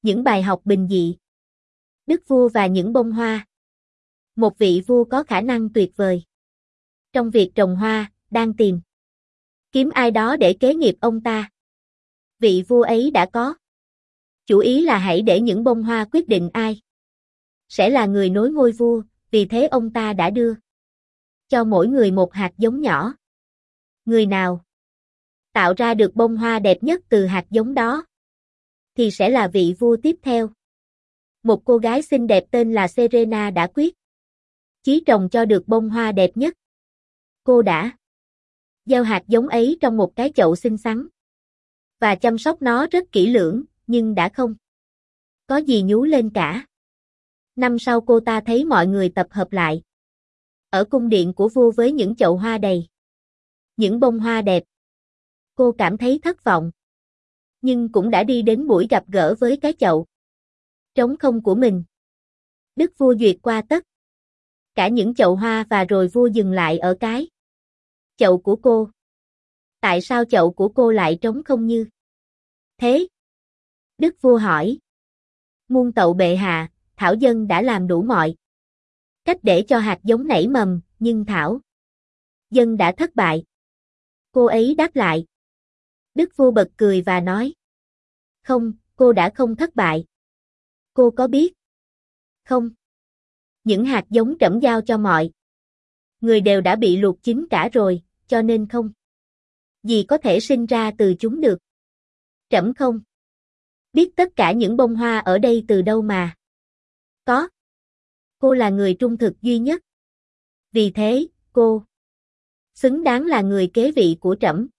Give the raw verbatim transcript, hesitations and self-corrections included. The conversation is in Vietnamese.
Những bài học bình dị. Đức vua và những bông hoa. Một vị vua có khả năng tuyệt vời trong việc trồng hoa, đang tìm kiếm ai đó để kế nghiệp ông ta. Vị vua ấy đã có chủ ý là hãy để những bông hoa quyết định ai sẽ là người nối ngôi vua, vì thế ông ta đã đưa cho mỗi người một hạt giống nhỏ. Người nào tạo ra được bông hoa đẹp nhất từ hạt giống đó thì sẽ là vị vua tiếp theo. Một cô gái xinh đẹp tên là Serena đã quyết chí trồng cho được bông hoa đẹp nhất. Cô đã gieo hạt giống ấy trong một cái chậu xinh xắn và chăm sóc nó rất kỹ lưỡng, nhưng đã không có gì nhú lên cả. Năm sau cô ta thấy mọi người tập hợp lại ở cung điện của vua với những chậu hoa đầy những bông hoa đẹp. Cô cảm thấy thất vọng, nhưng cũng đã đi đến buổi gặp gỡ với cái chậu trống không của mình. Đức vua duyệt qua tất cả những chậu hoa và rồi vua dừng lại ở cái chậu của cô. Tại sao chậu của cô lại trống không như thế? Đức vua hỏi. Muôn tậu bệ hạ, thảo dân đã làm đủ mọi cách để cho hạt giống nảy mầm, nhưng thảo dân đã thất bại. Cô ấy đáp lại. Đức vua bật cười và nói. Không, cô đã không thất bại. Cô có biết không? Những hạt giống trẫm giao cho mọi người đều đã bị luộc chín cả rồi, cho nên không gì có thể sinh ra từ chúng được. Trẫm không biết tất cả những bông hoa ở đây từ đâu mà có. Cô là người trung thực duy nhất. Vì thế, cô xứng đáng là người kế vị của trẫm.